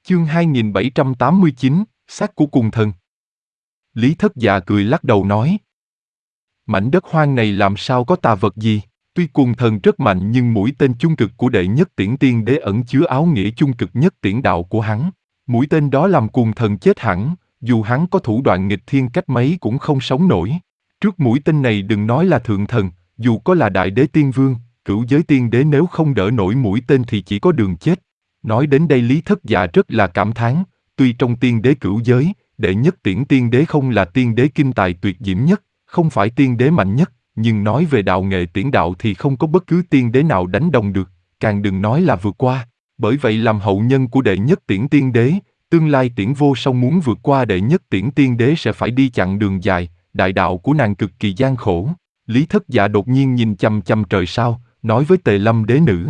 Chương 2789, xác của cùng thần. Lý Thất Dạ cười lắc đầu nói. Mảnh đất hoang này làm sao có tà vật gì, tuy cùng thần rất mạnh nhưng mũi tên chung cực của đệ nhất tiễn tiên đế ẩn chứa áo nghĩa chung cực nhất tiễn đạo của hắn. Mũi tên đó làm cùng thần chết hẳn, dù hắn có thủ đoạn nghịch thiên cách mấy cũng không sống nổi. Trước mũi tên này đừng nói là thượng thần, dù có là đại đế tiên vương, cửu giới tiên đế nếu không đỡ nổi mũi tên thì chỉ có đường chết. Nói đến đây Lý Thất Dạ rất là cảm thán, tuy trong tiên đế cửu giới, đệ nhất tiễn tiên đế không là tiên đế kinh tài tuyệt diễm nhất, không phải tiên đế mạnh nhất, nhưng nói về đạo nghệ tiễn đạo thì không có bất cứ tiên đế nào đánh đồng được, càng đừng nói là vượt qua. Bởi vậy làm hậu nhân của đệ nhất tiễn tiên đế, tương lai tiễn vô song muốn vượt qua đệ nhất tiễn tiên đế sẽ phải đi chặng đường dài, đại đạo của nàng cực kỳ gian khổ. Lý Thất Dạ đột nhiên nhìn chằm chằm trời sao, nói với Tề Lâm đế nữ.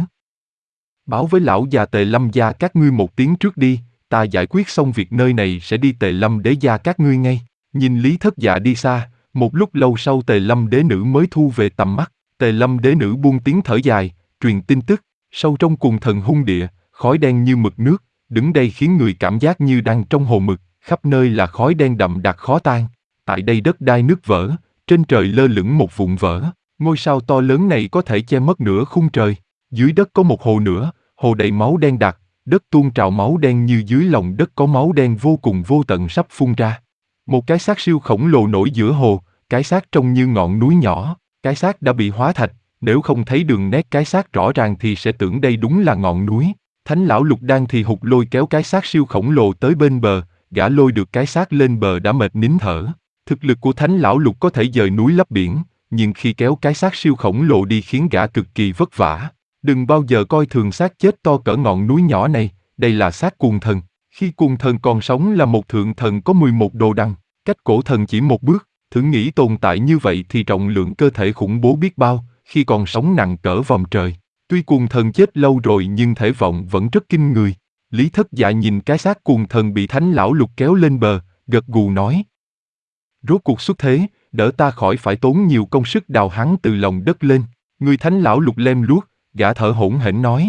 Báo với lão già Tề Lâm gia các ngươi một tiếng trước đi, ta giải quyết xong việc nơi này sẽ đi Tề Lâm đế gia các ngươi ngay. Nhìn Lý Thất Dạ đi xa, một lúc lâu sau Tề Lâm đế nữ mới thu về tầm mắt. Tề Lâm đế nữ buông tiếng thở dài, truyền tin tức, sâu trong cùng thần hung địa, khói đen như mực nước, đứng đây khiến người cảm giác như đang trong hồ mực, khắp nơi là khói đen đậm đặc khó tan. Tại đây đất đai nứt vỡ, trên trời lơ lửng một vụn vỡ, ngôi sao to lớn này có thể che mất nửa khung trời. Dưới đất có một hồ nữa, hồ đầy máu đen đặc, đất tuôn trào máu đen như dưới lòng đất có máu đen vô cùng vô tận sắp phun ra. Một cái xác siêu khổng lồ nổi giữa hồ, cái xác trông như ngọn núi nhỏ, cái xác đã bị hóa thạch, nếu không thấy đường nét cái xác rõ ràng thì sẽ tưởng đây đúng là ngọn núi. Thánh lão Lục đang thì hụt lôi kéo cái xác siêu khổng lồ tới bên bờ, gã lôi được cái xác lên bờ đã mệt nín thở. Thực lực của Thánh lão Lục có thể dời núi lấp biển, nhưng khi kéo cái xác siêu khổng lồ đi khiến gã cực kỳ vất vả. Đừng bao giờ coi thường xác chết to cỡ ngọn núi nhỏ này, đây là xác cuồng thần. Khi cuồng thần còn sống là một thượng thần có 11 đồ đằng, cách cổ thần chỉ một bước, thử nghĩ tồn tại như vậy thì trọng lượng cơ thể khủng bố biết bao, khi còn sống nặng cỡ vòng trời. Tuy cuồng thần chết lâu rồi nhưng thể vọng vẫn rất kinh người. Lý Thất Dạ nhìn cái xác cuồng thần bị Thánh lão Lục kéo lên bờ, gật gù nói. Rốt cuộc xuất thế, đỡ ta khỏi phải tốn nhiều công sức đào hắn từ lòng đất lên. Người Thánh lão Lục lem luốc, gã thở hổn hển nói.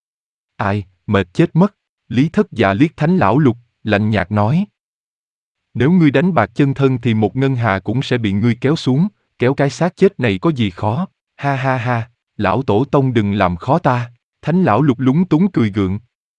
Ai, mệt chết mất. Lý Thất Dạ liếc Thánh lão Lục, lạnh nhạt nói. Nếu ngươi đánh bạc chân thân thì một ngân hà cũng sẽ bị ngươi kéo xuống, kéo cái xác chết này có gì khó. Ha ha ha, lão tổ tông đừng làm khó ta. Thánh lão Lục lúng túng cười gượng.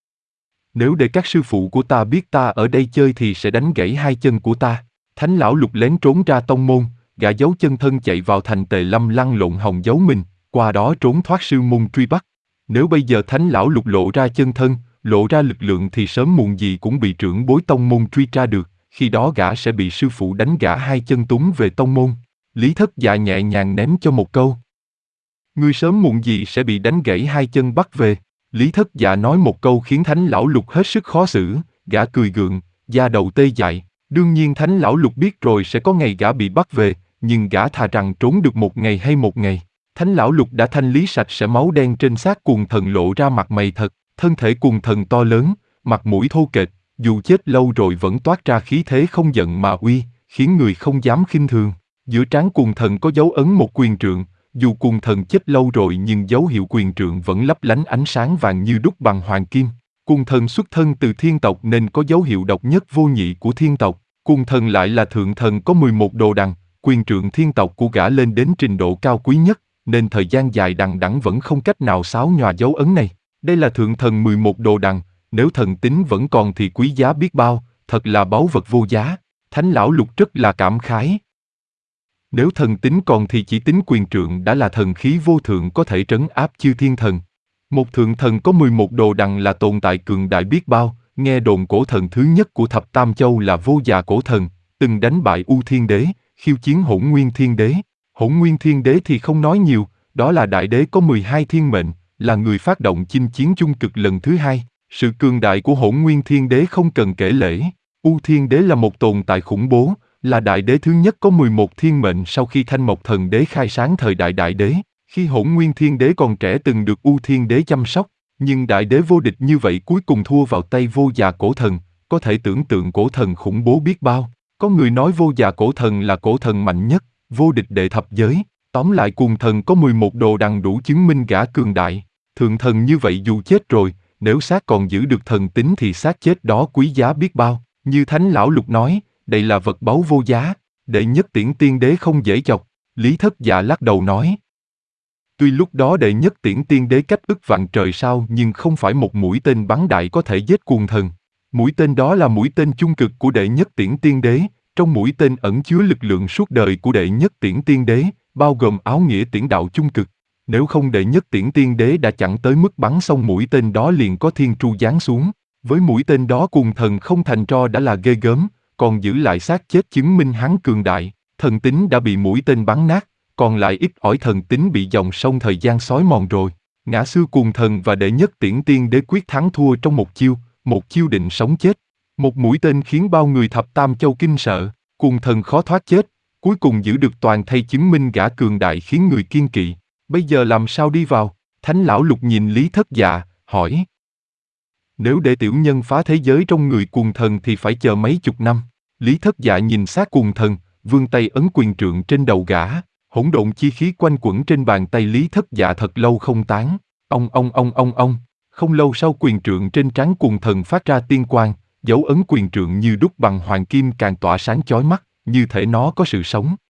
Nếu để các sư phụ của ta biết ta ở đây chơi thì sẽ đánh gãy hai chân của ta. Thánh lão Lục lén trốn ra tông môn, gã giấu chân thân chạy vào thành Tề Lâm lăn lộn hòng giấu mình, qua đó trốn thoát sư môn truy bắt. Nếu bây giờ Thánh lão Lục lộ ra chân thân, lộ ra lực lượng thì sớm muộn gì cũng bị trưởng bối tông môn truy tra được, khi đó gã sẽ bị sư phụ đánh gã hai chân túng về tông môn. Lý Thất Dạ nhẹ nhàng ném cho một câu. Ngươi sớm muộn gì sẽ bị đánh gãy hai chân bắt về. Lý Thất Dạ nói một câu khiến Thánh lão Lục hết sức khó xử, gã cười gượng, da đầu tê dại. Đương nhiên Thánh lão Lục biết rồi sẽ có ngày gã bị bắt về, nhưng gã thà rằng trốn được một ngày hay một ngày. Thánh lão Lục đã thanh lý sạch sẽ máu đen trên xác cuồng thần lộ ra mặt mày thật, thân thể cuồng thần to lớn, mặt mũi thô kệch, dù chết lâu rồi vẫn toát ra khí thế không giận mà uy, khiến người không dám khinh thường. Giữa trán cuồng thần có dấu ấn một quyền trượng, dù cuồng thần chết lâu rồi nhưng dấu hiệu quyền trượng vẫn lấp lánh ánh sáng vàng như đúc bằng hoàng kim. Cuồng thần xuất thân từ thiên tộc nên có dấu hiệu độc nhất vô nhị của thiên tộc. Cuồng thần lại là thượng thần có 11 đồ đằng, quyền trượng thiên tộc của gã lên đến trình độ cao quý nhất, nên thời gian dài đằng đẵng vẫn không cách nào xáo nhòa dấu ấn này. Đây là thượng thần 11 đồ đằng, nếu thần tính vẫn còn thì quý giá biết bao, thật là báu vật vô giá. Thánh lão Lục rất là cảm khái. Nếu thần tính còn thì chỉ tính quyền trượng đã là thần khí vô thượng có thể trấn áp chư thiên thần. Một thượng thần có 11 đồ đằng là tồn tại cường đại biết bao, nghe đồn cổ thần thứ nhất của thập tam châu là Vô Già cổ thần, từng đánh bại U Thiên Đế, khiêu chiến Hỗn Nguyên Thiên Đế. Hỗn Nguyên Thiên Đế thì không nói nhiều, đó là đại đế có 12 thiên mệnh, là người phát động chinh chiến chung cực lần thứ hai. Sự cường đại của Hỗn Nguyên Thiên Đế không cần kể lể. U Thiên Đế là một tồn tại khủng bố, là đại đế thứ nhất có 11 thiên mệnh sau khi Thanh Mộc Thần Đế khai sáng thời đại đại đế. Khi Hỗn Nguyên Thiên Đế còn trẻ từng được U Thiên Đế chăm sóc, nhưng đại đế vô địch như vậy cuối cùng thua vào tay Vô Già cổ thần, có thể tưởng tượng cổ thần khủng bố biết bao. Có người nói Vô Già cổ thần là cổ thần mạnh nhất, vô địch đệ thập giới. Tóm lại cuồng thần có 11 đồ đằng đủ chứng minh gã cường đại. Thượng thần như vậy dù chết rồi, Nếu xác còn giữ được thần tính thì xác chết đó quý giá biết bao. Như Thánh Lão Lục nói, đây là vật báu vô giá. Đệ Nhất Tiễn Tiên Đế không dễ chọc. Lý Thất Dạ lắc đầu nói. Tuy lúc đó Đệ Nhất Tiễn Tiên Đế cách ức vạn trời sao nhưng không phải một mũi tên bắn đại có thể giết cuồng thần. Mũi tên đó là mũi tên chung cực của Đệ Nhất Tiễn Tiên Đế. Trong mũi tên ẩn chứa lực lượng suốt đời của Đệ Nhất Tiễn Tiên Đế, bao gồm áo nghĩa tiễn đạo chung cực. Nếu không Đệ Nhất Tiễn Tiên Đế đã chẳng tới mức bắn xong mũi tên đó liền có thiên tru giáng xuống. Với mũi tên đó cuồng thần không thành tro đã là ghê gớm, còn giữ lại xác chết chứng minh hắn cường đại. Thần tính đã bị mũi tên bắn nát, còn lại ít ỏi thần tính bị dòng sông thời gian xói mòn rồi. Ngã xưa cuồng thần và Đệ Nhất Tiễn Tiên Đế quyết thắng thua trong một chiêu định sống chết. Một mũi tên khiến bao người thập tam châu kinh sợ, cuồng thần khó thoát chết, cuối cùng giữ được toàn thây chứng minh gã cường đại khiến người kiên kỵ. Bây giờ làm sao đi vào? Thánh Lão Lục nhìn Lý Thất Dạ, hỏi. Nếu để tiểu nhân phá thế giới trong người cuồng thần thì phải chờ mấy chục năm. Lý Thất Dạ nhìn xác cuồng thần, vươn tay ấn quyền trượng trên đầu gã, hỗn độn chi khí quanh quẩn trên bàn tay Lý Thất Dạ thật lâu không tán. Ông. Không lâu sau quyền trượng trên trán cuồng thần phát ra tiên quang, dấu ấn quyền trượng như đúc bằng hoàng kim càng tỏa sáng chói mắt, như thể nó có sự sống.